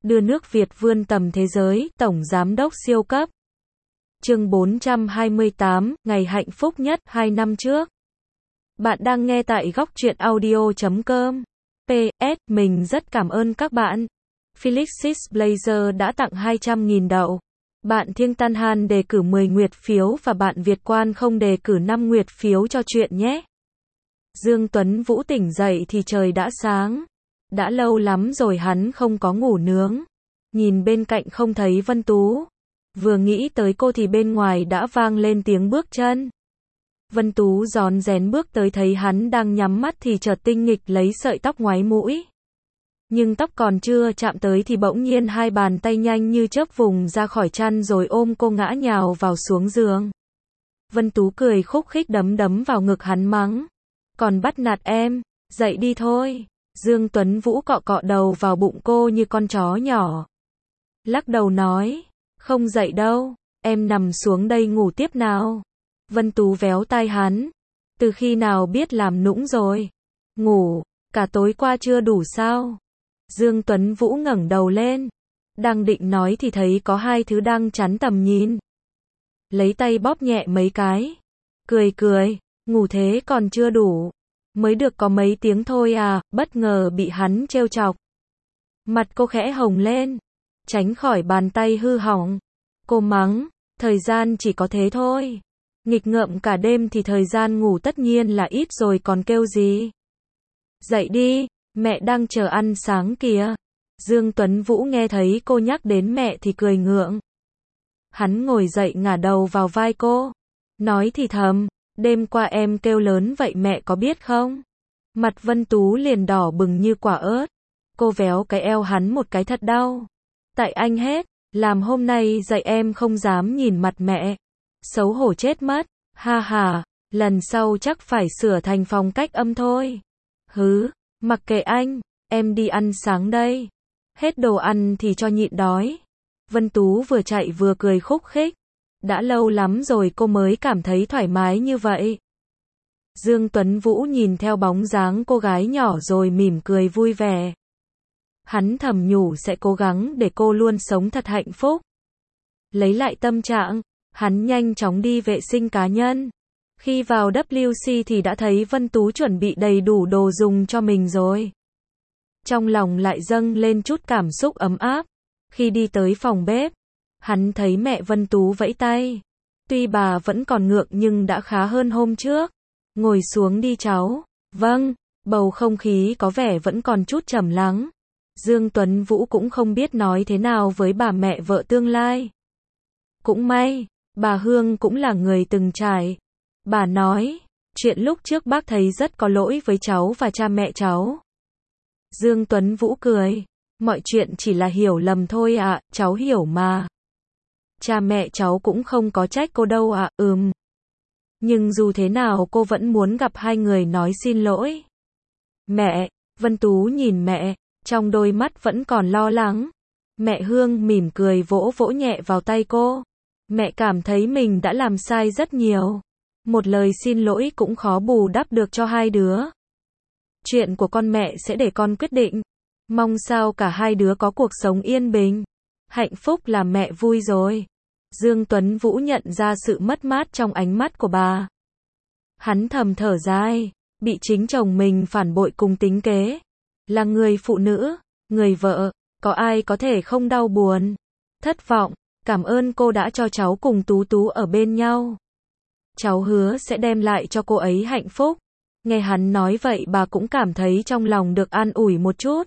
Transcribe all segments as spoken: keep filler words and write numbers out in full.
đưa nước Việt vươn tầm thế giới, Tổng Giám đốc siêu cấp. Chương bốn trăm hai mươi tám, ngày hạnh phúc nhất, hai năm trước. Bạn đang nghe tại góc truyện audio chấm com. pê ét, mình rất cảm ơn các bạn. Felix Blazer đã tặng hai trăm nghìn đậu. Bạn Thiêng Tan Han đề cử mười nguyệt phiếu và bạn Việt Quan không đề cử năm nguyệt phiếu cho chuyện nhé. Dương Tuấn Vũ tỉnh dậy thì trời đã sáng. Đã lâu lắm rồi hắn không có ngủ nướng. Nhìn bên cạnh không thấy Vân Tú. Vừa nghĩ tới cô thì bên ngoài đã vang lên tiếng bước chân. Vân Tú rón rén bước tới thấy hắn đang nhắm mắt thì chợt tinh nghịch lấy sợi tóc ngoáy mũi. Nhưng tóc còn chưa chạm tới thì bỗng nhiên hai bàn tay nhanh như chớp vùng ra khỏi chăn rồi ôm cô ngã nhào vào xuống giường. Vân Tú cười khúc khích đấm đấm vào ngực hắn mắng. Còn bắt nạt em, dậy đi thôi. Dương Tuấn Vũ cọ cọ đầu vào bụng cô như con chó nhỏ. Lắc đầu nói, không dậy đâu, em nằm xuống đây ngủ tiếp nào. Vân Tú véo tai hắn. Từ khi nào biết làm nũng rồi? Ngủ, cả tối qua chưa đủ sao? Dương Tuấn Vũ ngẩng đầu lên. Đang định nói thì thấy có hai thứ đang chắn tầm nhìn. Lấy tay bóp nhẹ mấy cái. Cười cười, ngủ thế còn chưa đủ. Mới được có mấy tiếng thôi à, bất ngờ bị hắn trêu chọc. Mặt cô khẽ hồng lên. Tránh khỏi bàn tay hư hỏng. Cô mắng, thời gian chỉ có thế thôi. Nghịch ngợm cả đêm thì thời gian ngủ tất nhiên là ít rồi còn kêu gì. Dậy đi, mẹ đang chờ ăn sáng kìa. Dương Tuấn Vũ nghe thấy cô nhắc đến mẹ thì cười ngượng. Hắn ngồi dậy ngả đầu vào vai cô. Nói thì thầm, đêm qua em kêu lớn vậy mẹ có biết không? Mặt Vân Tú liền đỏ bừng như quả ớt. Cô véo cái eo hắn một cái thật đau. Tại anh hết, làm hôm nay dậy em không dám nhìn mặt mẹ. Xấu hổ chết mất, ha ha, lần sau chắc phải sửa thành phong cách âm thôi. Hứ, mặc kệ anh, em đi ăn sáng đây. Hết đồ ăn thì cho nhịn đói. Vân Tú vừa chạy vừa cười khúc khích. Đã lâu lắm rồi cô mới cảm thấy thoải mái như vậy. Dương Tuấn Vũ nhìn theo bóng dáng cô gái nhỏ rồi mỉm cười vui vẻ. Hắn thầm nhủ sẽ cố gắng để cô luôn sống thật hạnh phúc. Lấy lại tâm trạng, hắn nhanh chóng đi vệ sinh cá nhân. Khi vào vê kép xê thì đã thấy Vân Tú chuẩn bị đầy đủ đồ dùng cho mình rồi. Trong lòng lại dâng lên chút cảm xúc ấm áp. Khi đi tới phòng bếp, hắn thấy mẹ Vân Tú vẫy tay. Tuy bà vẫn còn ngượng nhưng đã khá hơn hôm trước. Ngồi xuống đi cháu. Vâng, bầu không khí có vẻ vẫn còn chút trầm lắng. Dương Tuấn Vũ cũng không biết nói thế nào với bà mẹ vợ tương lai. Cũng may, bà Hương cũng là người từng trải. Bà nói, chuyện lúc trước bác thấy rất có lỗi với cháu và cha mẹ cháu. Dương Tuấn Vũ cười, mọi chuyện chỉ là hiểu lầm thôi ạ, cháu hiểu mà. Cha mẹ cháu cũng không có trách cô đâu ạ, ừm. Nhưng dù thế nào cô vẫn muốn gặp hai người nói xin lỗi. Mẹ, Vân Tú nhìn mẹ, trong đôi mắt vẫn còn lo lắng. Mẹ Hương mỉm cười vỗ vỗ nhẹ vào tay cô. Mẹ cảm thấy mình đã làm sai rất nhiều. Một lời xin lỗi cũng khó bù đắp được cho hai đứa. Chuyện của con mẹ sẽ để con quyết định. Mong sao cả hai đứa có cuộc sống yên bình. Hạnh phúc là mẹ vui rồi. Dương Tuấn Vũ nhận ra sự mất mát trong ánh mắt của bà. Hắn thầm thở dài, bị chính chồng mình phản bội cùng tính kế. Là người phụ nữ, người vợ, có ai có thể không đau buồn, thất vọng. Cảm ơn cô đã cho cháu cùng Tú Tú ở bên nhau. Cháu hứa sẽ đem lại cho cô ấy hạnh phúc. Nghe hắn nói vậy bà cũng cảm thấy trong lòng được an ủi một chút.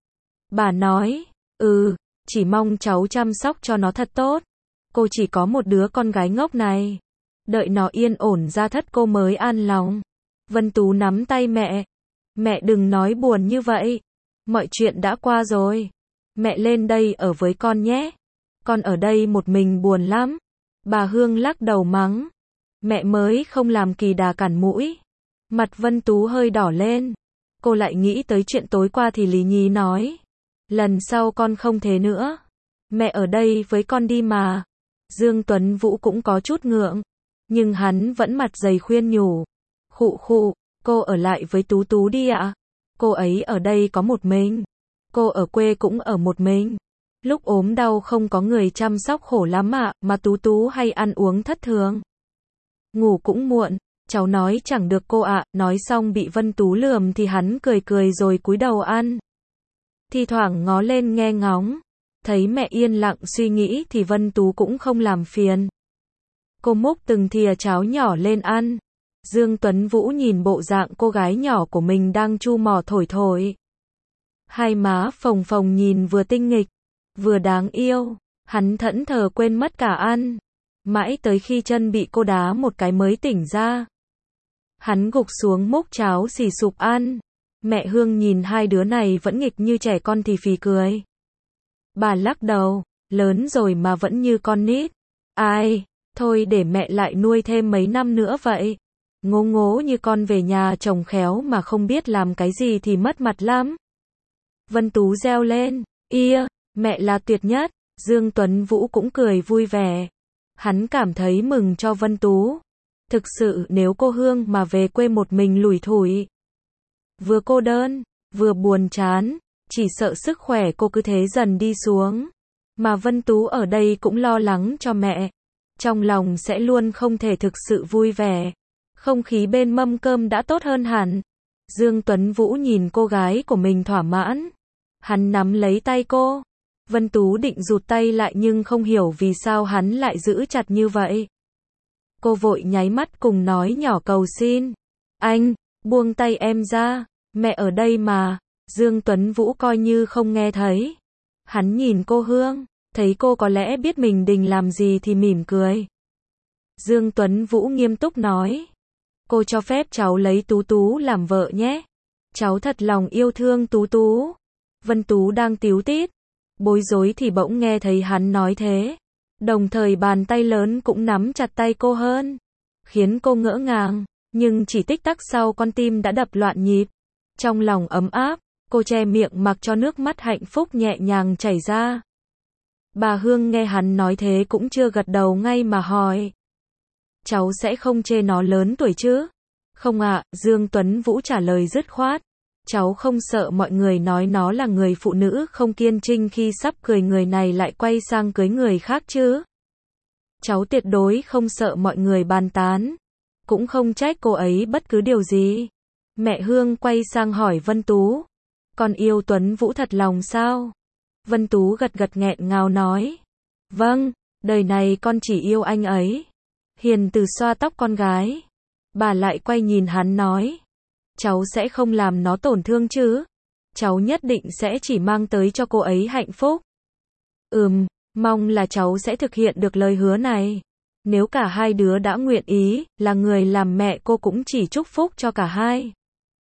Bà nói, ừ, chỉ mong cháu chăm sóc cho nó thật tốt. Cô chỉ có một đứa con gái ngốc này. Đợi nó yên ổn ra thất cô mới an lòng. Vân Tú nắm tay mẹ. Mẹ đừng nói buồn như vậy. Mọi chuyện đã qua rồi. Mẹ lên đây ở với con nhé. Con ở đây một mình buồn lắm. Bà Hương lắc đầu mắng. Mẹ mới không làm kỳ đà cản mũi. Mặt Vân Tú hơi đỏ lên. Cô lại nghĩ tới chuyện tối qua thì Lý Nhi nói. Lần sau con không thế nữa. Mẹ ở đây với con đi mà. Dương Tuấn Vũ cũng có chút ngượng. Nhưng hắn vẫn mặt dày khuyên nhủ. Khụ khụ, cô ở lại với Tú Tú đi ạ. Cô ấy ở đây có một mình. Cô ở quê cũng ở một mình. Lúc ốm đau không có người chăm sóc khổ lắm ạ, mà Tú Tú hay ăn uống thất thường. Ngủ cũng muộn, cháu nói chẳng được cô ạ, nói xong bị Vân Tú lườm thì hắn cười cười rồi cúi đầu ăn. Thi thoảng ngó lên nghe ngóng, thấy mẹ yên lặng suy nghĩ thì Vân Tú cũng không làm phiền. Cô múc từng thìa cháo nhỏ lên ăn. Dương Tuấn Vũ nhìn bộ dạng cô gái nhỏ của mình đang chu mỏ thổi thổi. Hai má phồng phồng nhìn vừa tinh nghịch, vừa đáng yêu, hắn thẫn thờ quên mất cả ăn. Mãi tới khi chân bị cô đá một cái mới tỉnh ra. Hắn gục xuống múc cháo xì sụp ăn. Mẹ Hương nhìn hai đứa này vẫn nghịch như trẻ con thì phì cười. Bà lắc đầu, lớn rồi mà vẫn như con nít. Ai, thôi để mẹ lại nuôi thêm mấy năm nữa vậy. Ngố ngố như con về nhà chồng khéo mà không biết làm cái gì thì mất mặt lắm. Vân Tú reo lên, ia, mẹ là tuyệt nhất. Dương Tuấn Vũ cũng cười vui vẻ. Hắn cảm thấy mừng cho Vân Tú. Thực sự nếu cô Hương mà về quê một mình lủi thủi, vừa cô đơn, vừa buồn chán, chỉ sợ sức khỏe cô cứ thế dần đi xuống. Mà Vân Tú ở đây cũng lo lắng cho mẹ. Trong lòng sẽ luôn không thể thực sự vui vẻ. Không khí bên mâm cơm đã tốt hơn hẳn. Dương Tuấn Vũ nhìn cô gái của mình thỏa mãn. Hắn nắm lấy tay cô. Vân Tú định rụt tay lại nhưng không hiểu vì sao hắn lại giữ chặt như vậy. Cô vội nháy mắt cùng nói nhỏ cầu xin. Anh, buông tay em ra, mẹ ở đây mà. Dương Tuấn Vũ coi như không nghe thấy. Hắn nhìn cô Hương, thấy cô có lẽ biết mình định làm gì thì mỉm cười. Dương Tuấn Vũ nghiêm túc nói. Cô cho phép cháu lấy Tú Tú làm vợ nhé. Cháu thật lòng yêu thương Tú Tú. Vân Tú đang tíu tít, bối rối thì bỗng nghe thấy hắn nói thế. Đồng thời bàn tay lớn cũng nắm chặt tay cô hơn. Khiến cô ngỡ ngàng, nhưng chỉ tích tắc sau con tim đã đập loạn nhịp. Trong lòng ấm áp, cô che miệng mặc cho nước mắt hạnh phúc nhẹ nhàng chảy ra. Bà Hương nghe hắn nói thế cũng chưa gật đầu ngay mà hỏi. Cháu sẽ không chê nó lớn tuổi chứ? Không ạ, Dương Tuấn Vũ trả lời dứt khoát. Cháu không sợ mọi người nói nó là người phụ nữ không kiên trinh khi sắp cưới người này lại quay sang cưới người khác chứ? Cháu tuyệt đối không sợ mọi người bàn tán. Cũng không trách cô ấy bất cứ điều gì. Mẹ Hương quay sang hỏi Vân Tú. Con yêu Tuấn Vũ thật lòng sao? Vân Tú gật gật nghẹn ngào nói. Vâng, đời này con chỉ yêu anh ấy. Hiền từ xoa tóc con gái. Bà lại quay nhìn hắn nói. Cháu sẽ không làm nó tổn thương chứ? Cháu nhất định sẽ chỉ mang tới cho cô ấy hạnh phúc. Ừm, mong là cháu sẽ thực hiện được lời hứa này. Nếu cả hai đứa đã nguyện ý, là người làm mẹ cô cũng chỉ chúc phúc cho cả hai.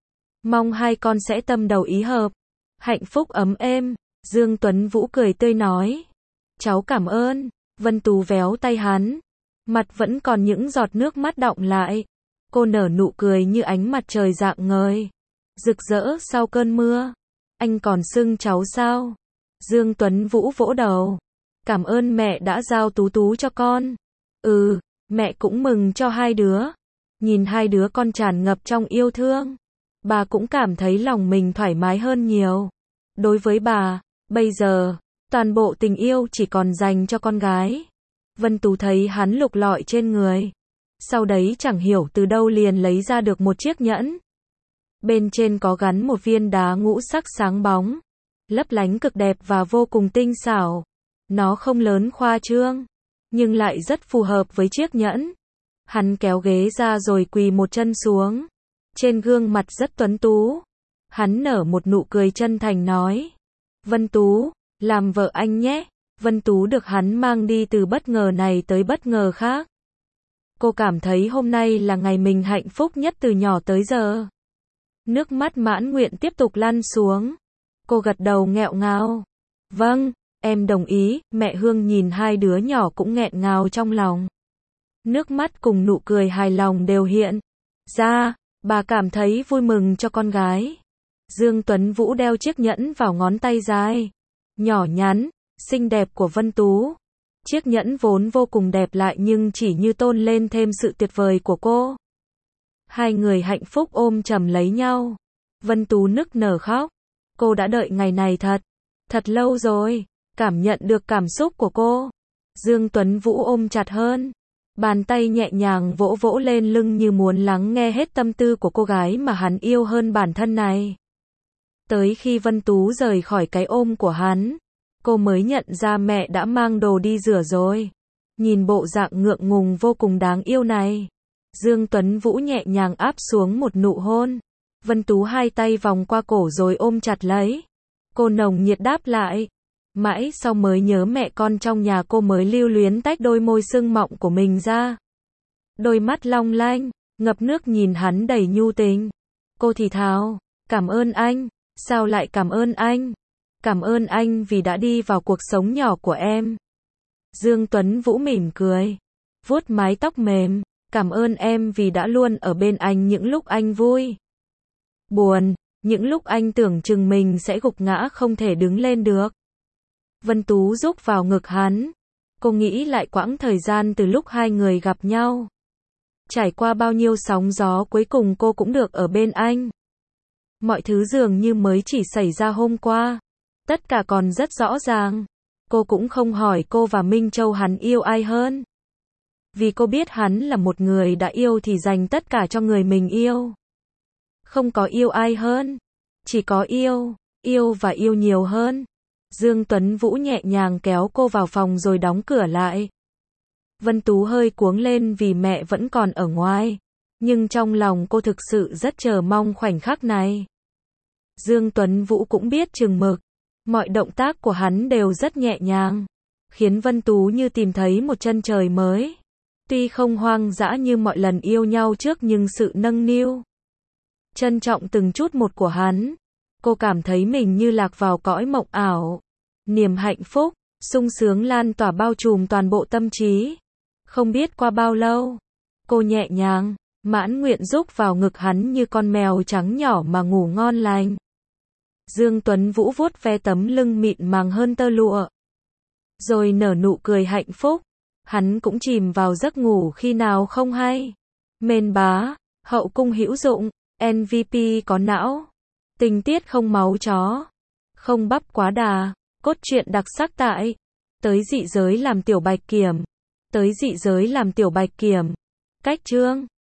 Mong hai con sẽ tâm đầu ý hợp. Hạnh phúc ấm êm. Dương Tuấn Vũ cười tươi nói. Cháu cảm ơn. Vân Tú véo tay hắn. Mặt vẫn còn những giọt nước mắt đọng lại. Cô nở nụ cười như ánh mặt trời rạng ngời. Rực rỡ sau cơn mưa. Anh còn xưng cháu sao? Dương Tuấn Vũ vỗ đầu. Cảm ơn mẹ đã giao Tú Tú cho con. Ừ, mẹ cũng mừng cho hai đứa. Nhìn hai đứa con tràn ngập trong yêu thương. Bà cũng cảm thấy lòng mình thoải mái hơn nhiều. Đối với bà, bây giờ, toàn bộ tình yêu chỉ còn dành cho con gái. Vân Tú thấy hắn lục lọi trên người. Sau đấy chẳng hiểu từ đâu liền lấy ra được một chiếc nhẫn. Bên trên có gắn một viên đá ngũ sắc sáng bóng. Lấp lánh cực đẹp và vô cùng tinh xảo. Nó không lớn khoa trương, nhưng lại rất phù hợp với chiếc nhẫn. Hắn kéo ghế ra rồi quỳ một chân xuống. Trên gương mặt rất tuấn tú. Hắn nở một nụ cười chân thành nói. Vân Tú, làm vợ anh nhé. Vân Tú được hắn mang đi từ bất ngờ này tới bất ngờ khác. Cô cảm thấy hôm nay là ngày mình hạnh phúc nhất từ nhỏ tới giờ. Nước mắt mãn nguyện tiếp tục lăn xuống. Cô gật đầu nghẹo ngào. Vâng, em đồng ý. Mẹ Hương nhìn hai đứa nhỏ cũng nghẹn ngào trong lòng. Nước mắt cùng nụ cười hài lòng đều hiện ra. Bà cảm thấy vui mừng cho con gái. Dương Tuấn Vũ đeo chiếc nhẫn vào ngón tay dài, nhỏ nhắn, xinh đẹp của Vân Tú. Chiếc nhẫn vốn vô cùng đẹp lại nhưng chỉ như tôn lên thêm sự tuyệt vời của cô. Hai người hạnh phúc ôm chầm lấy nhau. Vân Tú nức nở khóc. Cô đã đợi ngày này thật, thật lâu rồi. cảm nhận được cảm xúc của cô. Dương Tuấn Vũ ôm chặt hơn. Bàn tay nhẹ nhàng vỗ vỗ lên lưng như muốn lắng nghe hết tâm tư của cô gái mà hắn yêu hơn bản thân này. Tới khi Vân Tú rời khỏi cái ôm của hắn, cô mới nhận ra mẹ đã mang đồ đi rửa rồi. Nhìn bộ dạng ngượng ngùng vô cùng đáng yêu này, Dương Tuấn Vũ nhẹ nhàng áp xuống một nụ hôn. Vân Tú hai tay vòng qua cổ rồi ôm chặt lấy. Cô nồng nhiệt đáp lại. Mãi sau mới nhớ mẹ con trong nhà, cô mới lưu luyến tách đôi môi sưng mọng của mình ra. Đôi mắt long lanh, ngập nước nhìn hắn đầy nhu tình. Cô thì thào, cảm ơn anh. Sao lại cảm ơn anh? Cảm ơn anh vì đã đi vào cuộc sống nhỏ của em. Dương Tuấn Vũ mỉm cười, vuốt mái tóc mềm. Cảm ơn em vì đã luôn ở bên anh những lúc anh vui, buồn, những lúc anh tưởng chừng mình sẽ gục ngã không thể đứng lên được. Vân Tú rúc vào ngực hắn. Cô nghĩ lại quãng thời gian từ lúc hai người gặp nhau. Trải qua bao nhiêu sóng gió, cuối cùng cô cũng được ở bên anh. Mọi thứ dường như mới chỉ xảy ra hôm qua. Tất cả còn rất rõ ràng. Cô cũng không hỏi cô và Minh Châu hắn yêu ai hơn. Vì cô biết hắn là một người đã yêu thì dành tất cả cho người mình yêu. Không có yêu ai hơn. Chỉ có yêu, yêu và yêu nhiều hơn. Dương Tuấn Vũ nhẹ nhàng kéo cô vào phòng rồi đóng cửa lại. Vân Tú hơi cuống lên vì mẹ vẫn còn ở ngoài. Nhưng trong lòng cô thực sự rất chờ mong khoảnh khắc này. Dương Tuấn Vũ cũng biết chừng mực. Mọi động tác của hắn đều rất nhẹ nhàng, khiến Vân Tú như tìm thấy một chân trời mới. Tuy không hoang dã như mọi lần yêu nhau trước nhưng sự nâng niu, trân trọng từng chút một của hắn, cô cảm thấy mình như lạc vào cõi mộng ảo. Niềm hạnh phúc, sung sướng lan tỏa bao trùm toàn bộ tâm trí. Không biết qua bao lâu, cô nhẹ nhàng, mãn nguyện rúc vào ngực hắn như con mèo trắng nhỏ mà ngủ ngon lành. Dương Tuấn Vũ vuốt ve tấm lưng mịn màng hơn tơ lụa, rồi nở nụ cười hạnh phúc. Hắn cũng chìm vào giấc ngủ khi nào không hay. Mên bá, hậu cung hữu dụng, em vê pê có não, tình tiết không máu chó, không bắp quá đà, cốt truyện đặc sắc tại Tới dị giới làm tiểu bạch kiểm. Tới dị giới làm tiểu bạch kiểm. Cách chương